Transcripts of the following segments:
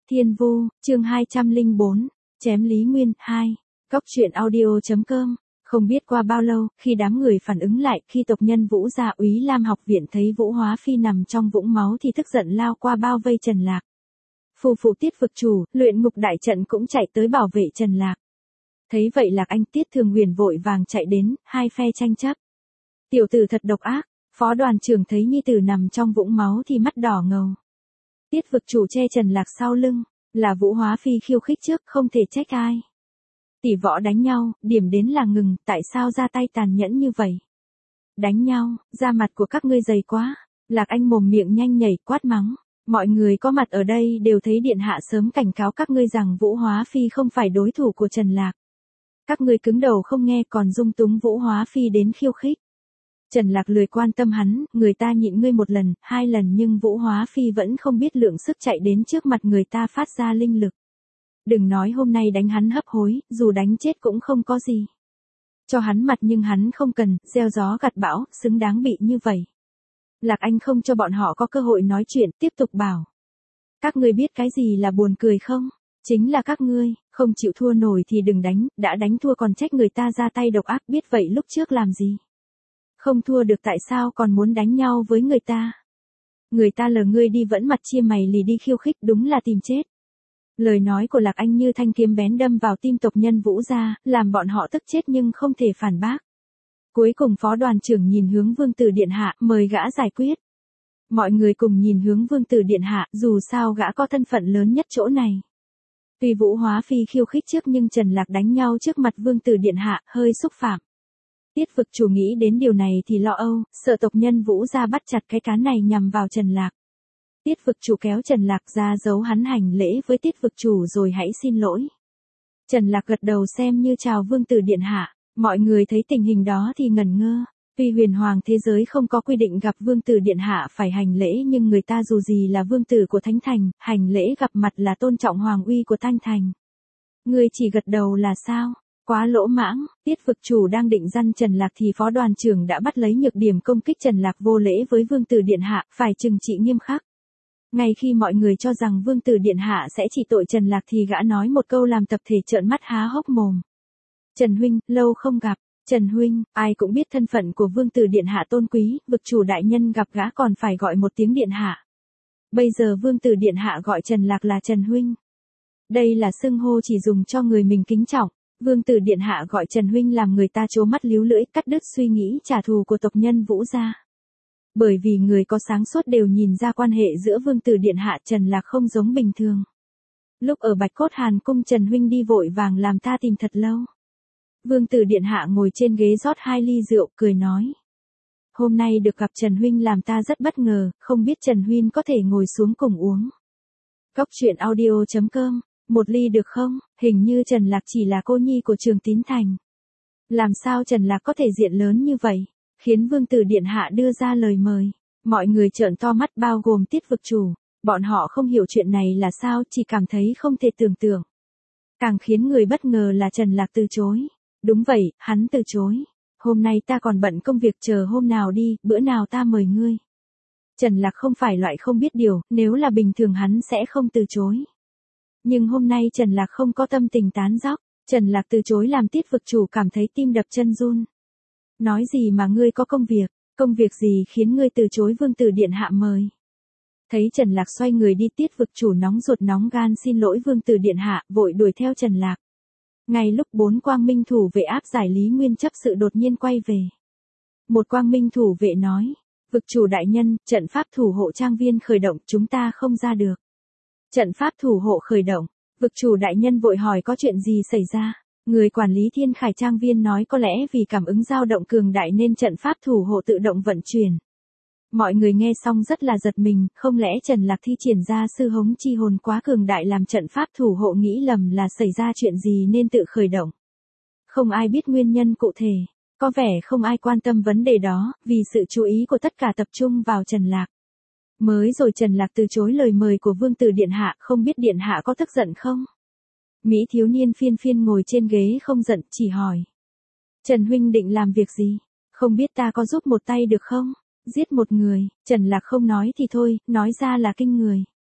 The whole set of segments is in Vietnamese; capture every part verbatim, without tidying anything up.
Thiên Vu, chương hai trăm lẻ bốn, chém Lý Nguyên, hai. Cóc truyện audio.com. Không biết qua bao lâu, khi đám người phản ứng lại, khi tộc nhân Vũ gia Úy Lam học viện thấy Vũ Hóa Phi nằm trong vũng máu thì tức giận lao qua bao vây Trần Lạc. Phù phụ Tiết vực chủ, luyện ngục đại trận cũng chạy tới bảo vệ Trần Lạc. Thấy vậy Lạc Anh Tiết Thường Huyền vội vàng chạy đến, hai phe tranh chấp. Tiểu tử thật độc ác, phó đoàn trưởng thấy nhi tử nằm trong vũng máu thì mắt đỏ ngầu. Tiết vực chủ che Trần Lạc sau lưng, là Vũ Hóa Phi khiêu khích trước, không thể trách ai. Tỷ võ đánh nhau, điểm đến là ngừng, tại sao ra tay tàn nhẫn như vậy? Đánh nhau, da mặt của các ngươi dày quá. Lạc Anh mồm miệng nhanh nhảy quát mắng. Mọi người có mặt ở đây đều thấy điện hạ sớm cảnh cáo các ngươi rằng Vũ Hóa Phi không phải đối thủ của Trần Lạc. Các ngươi cứng đầu không nghe còn dung túng Vũ Hóa Phi đến khiêu khích. Trần Lạc lười quan tâm hắn, người ta nhịn ngươi một lần, hai lần nhưng Vũ Hóa Phi vẫn không biết lượng sức chạy đến trước mặt người ta phát ra linh lực. Đừng nói hôm nay đánh hắn hấp hối, dù đánh chết cũng không có gì. Cho hắn mặt nhưng hắn không cần, gieo gió gặt bão, xứng đáng bị như vậy. Lạc Anh không cho bọn họ có cơ hội nói chuyện, tiếp tục bảo. Các ngươi biết cái gì là buồn cười không? Chính là các ngươi, không chịu thua nổi thì đừng đánh, đã đánh thua còn trách người ta ra tay độc ác, biết vậy lúc trước làm gì? Không thua được tại sao còn muốn đánh nhau với người ta? Người ta lờ ngươi đi vẫn mặt chia mày lì đi khiêu khích, đúng là tìm chết. Lời nói của Lạc Anh như thanh kiếm bén đâm vào tim tộc nhân Vũ gia, làm bọn họ tức chết nhưng không thể phản bác. Cuối cùng phó đoàn trưởng nhìn hướng Vương Tử Điện Hạ, mời gã giải quyết. Mọi người cùng nhìn hướng Vương Tử Điện Hạ, dù sao gã có thân phận lớn nhất chỗ này. Tuy Vũ Hóa Phi khiêu khích trước nhưng Trần Lạc đánh nhau trước mặt Vương Tử Điện Hạ, hơi xúc phạm. Tiết vực chủ nghĩ đến điều này thì lo âu, sợ tộc nhân Vũ gia bắt chặt cái cán này nhằm vào Trần Lạc. Tiết vực chủ kéo Trần Lạc ra giấu hắn hành lễ với tiết vực chủ rồi hãy xin lỗi. Trần Lạc gật đầu xem như chào Vương Tử Điện Hạ, mọi người thấy tình hình đó thì ngẩn ngơ. Tuy huyền hoàng thế giới không có quy định gặp Vương Tử Điện Hạ phải hành lễ nhưng người ta dù gì là vương tử của Thánh Thành, hành lễ gặp mặt là tôn trọng hoàng uy của Thanh Thành. Người chỉ gật đầu là sao? Quá lỗ mãng, tiết vực chủ đang định răn Trần Lạc thì phó đoàn trưởng đã bắt lấy nhược điểm công kích Trần Lạc vô lễ với Vương Tử Điện Hạ, phải trừng trị nghiêm khắc. Ngay khi mọi người cho rằng Vương Tử Điện Hạ sẽ chỉ tội Trần Lạc thì gã nói một câu làm tập thể trợn mắt há hốc mồm. Trần huynh, lâu không gặp. Trần huynh, ai cũng biết thân phận của Vương Tử Điện Hạ tôn quý, vực chủ đại nhân gặp gã còn phải gọi một tiếng Điện Hạ. Bây giờ Vương Tử Điện Hạ gọi Trần Lạc là Trần huynh. Đây là xưng hô chỉ dùng cho người mình kính trọng. Vương Tử Điện Hạ gọi Trần huynh làm người ta trố mắt líu lưỡi, cắt đứt suy nghĩ trả thù của tộc nhân Vũ gia. Bởi vì người có sáng suốt đều nhìn ra quan hệ giữa Vương Tử Điện Hạ Trần Lạc không giống bình thường. Lúc ở Bạch Cốt Hàn cung Trần huynh đi vội vàng làm ta tìm thật lâu. Vương Tử Điện Hạ ngồi trên ghế rót hai ly rượu, cười nói. Hôm nay được gặp Trần huynh làm ta rất bất ngờ, không biết Trần huynh có thể ngồi xuống cùng uống. Cóc truyện audio.com. Một ly được không? Hình như Trần Lạc chỉ là cô nhi của Trường Tín Thành. Làm sao Trần Lạc có thể diện lớn như vậy? Khiến Vương Tử Điện Hạ đưa ra lời mời. Mọi người trợn to mắt bao gồm tiết vực chủ. Bọn họ không hiểu chuyện này là sao, chỉ cảm thấy không thể tưởng tượng. Càng khiến người bất ngờ là Trần Lạc từ chối. Đúng vậy, hắn từ chối. Hôm nay ta còn bận công việc, chờ hôm nào đi, bữa nào ta mời ngươi. Trần Lạc không phải loại không biết điều, nếu là bình thường hắn sẽ không từ chối. Nhưng hôm nay Trần Lạc không có tâm tình tán dóc, Trần Lạc từ chối làm tiết vực chủ cảm thấy tim đập chân run. Nói gì mà ngươi có công việc, công việc gì khiến ngươi từ chối Vương Tử Điện Hạ mời. Thấy Trần Lạc xoay người đi tiết vực chủ nóng ruột nóng gan xin lỗi Vương Tử Điện Hạ, vội đuổi theo Trần Lạc. Ngay lúc bốn quang minh thủ vệ áp giải Lý Nguyên chấp sự đột nhiên quay về. Một quang minh thủ vệ nói, vực chủ đại nhân, trận pháp thủ hộ trang viên khởi động, chúng ta không ra được. Trận pháp thủ hộ khởi động, vực chủ đại nhân vội hỏi có chuyện gì xảy ra. Người quản lý Thiên Khải trang viên nói có lẽ vì cảm ứng dao động cường đại nên trận pháp thủ hộ tự động vận chuyển. Mọi người nghe xong rất là giật mình, không lẽ Trần Lạc thi triển ra sư hống chi hồn quá cường đại làm trận pháp thủ hộ nghĩ lầm là xảy ra chuyện gì nên tự khởi động. Không ai biết nguyên nhân cụ thể, có vẻ không ai quan tâm vấn đề đó, vì sự chú ý của tất cả tập trung vào Trần Lạc. Mới rồi Trần Lạc từ chối lời mời của Vương Tử Điện Hạ, không biết Điện Hạ có tức giận không? Mỹ thiếu niên phiên phiên ngồi trên ghế không giận, chỉ hỏi. Trần huynh định làm việc gì? Không biết ta có giúp một tay được không? Giết một người, Trần Lạc không nói thì thôi, nói ra là kinh người.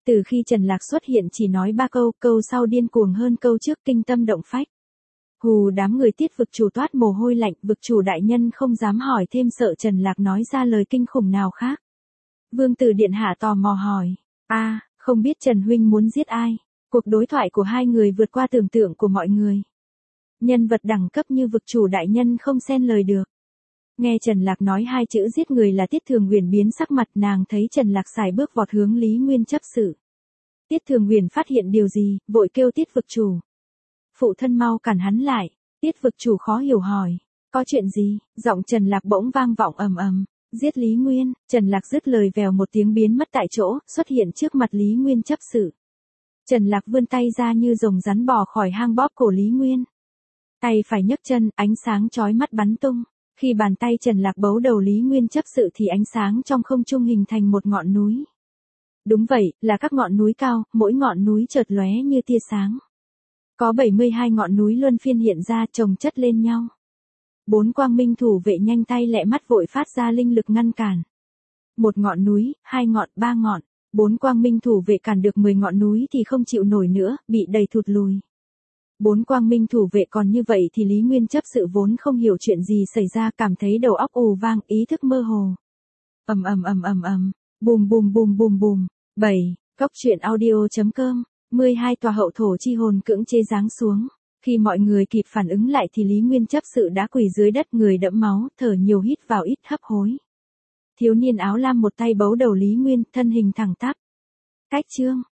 Từ khi Trần Lạc xuất hiện chỉ nói ba câu, câu sau điên cuồng hơn câu trước, kinh tâm động phách. Hù đám người Tiết vực chủ toát mồ hôi lạnh, vực chủ đại nhân không dám hỏi thêm sợ Trần Lạc nói ra lời kinh khủng nào khác. Vương tử điện hạ tò mò hỏi, a không biết Trần huynh muốn giết ai? Cuộc đối thoại của hai người vượt qua tưởng tượng của mọi người. Nhân vật đẳng cấp như vực chủ đại nhân không xen lời được. Nghe Trần Lạc nói hai chữ giết người là Tiết Thường Uyển biến sắc mặt, nàng thấy Trần Lạc xài bước vọt hướng Lý Nguyên chấp sự. Tiết Thường Uyển phát hiện điều gì, vội kêu Tiết vực chủ. Phụ thân mau cản hắn lại, Tiết vực chủ khó hiểu hỏi, có chuyện gì? Giọng Trần Lạc bỗng vang vọng ầm ầm, giết Lý Nguyên. Trần Lạc dứt lời vèo một tiếng biến mất tại chỗ, xuất hiện trước mặt Lý Nguyên chấp sự. Trần Lạc vươn tay ra như rồng rắn bò khỏi hang bóp cổ Lý Nguyên. Tay phải nhấc chân, ánh sáng chói mắt bắn tung. Khi bàn tay Trần Lạc bấu đầu Lý Nguyên chấp sự thì ánh sáng trong không trung hình thành một ngọn núi. Đúng vậy, là các ngọn núi cao, mỗi ngọn núi chợt lóe như tia sáng. Có bảy mươi hai ngọn núi luân phiên hiện ra chồng chất lên nhau. Bốn quang minh thủ vệ nhanh tay lẹ mắt vội phát ra linh lực ngăn cản. Một ngọn núi, hai ngọn, ba ngọn. Bốn quang minh thủ vệ cản được mười ngọn núi thì không chịu nổi nữa, bị đẩy thụt lùi. Bốn quang minh thủ vệ còn như vậy thì Lý Nguyên chấp sự vốn không hiểu chuyện gì xảy ra, cảm thấy đầu óc ù vang, ý thức mơ hồ. Ầm ầm ầm ầm ầm, bùm bùm bùm bùm bùm. bảy. Cốc truyện audio chấm com. mười hai tòa hậu thổ chi hồn cưỡng chế giáng xuống. Khi mọi người kịp phản ứng lại thì Lý Nguyên chấp sự đã quỳ dưới đất, người đẫm máu, thở nhiều hít vào ít hấp hối. Thiếu niên áo lam một tay bấu đầu Lý Nguyên, thân hình thẳng tắp. Cách chương.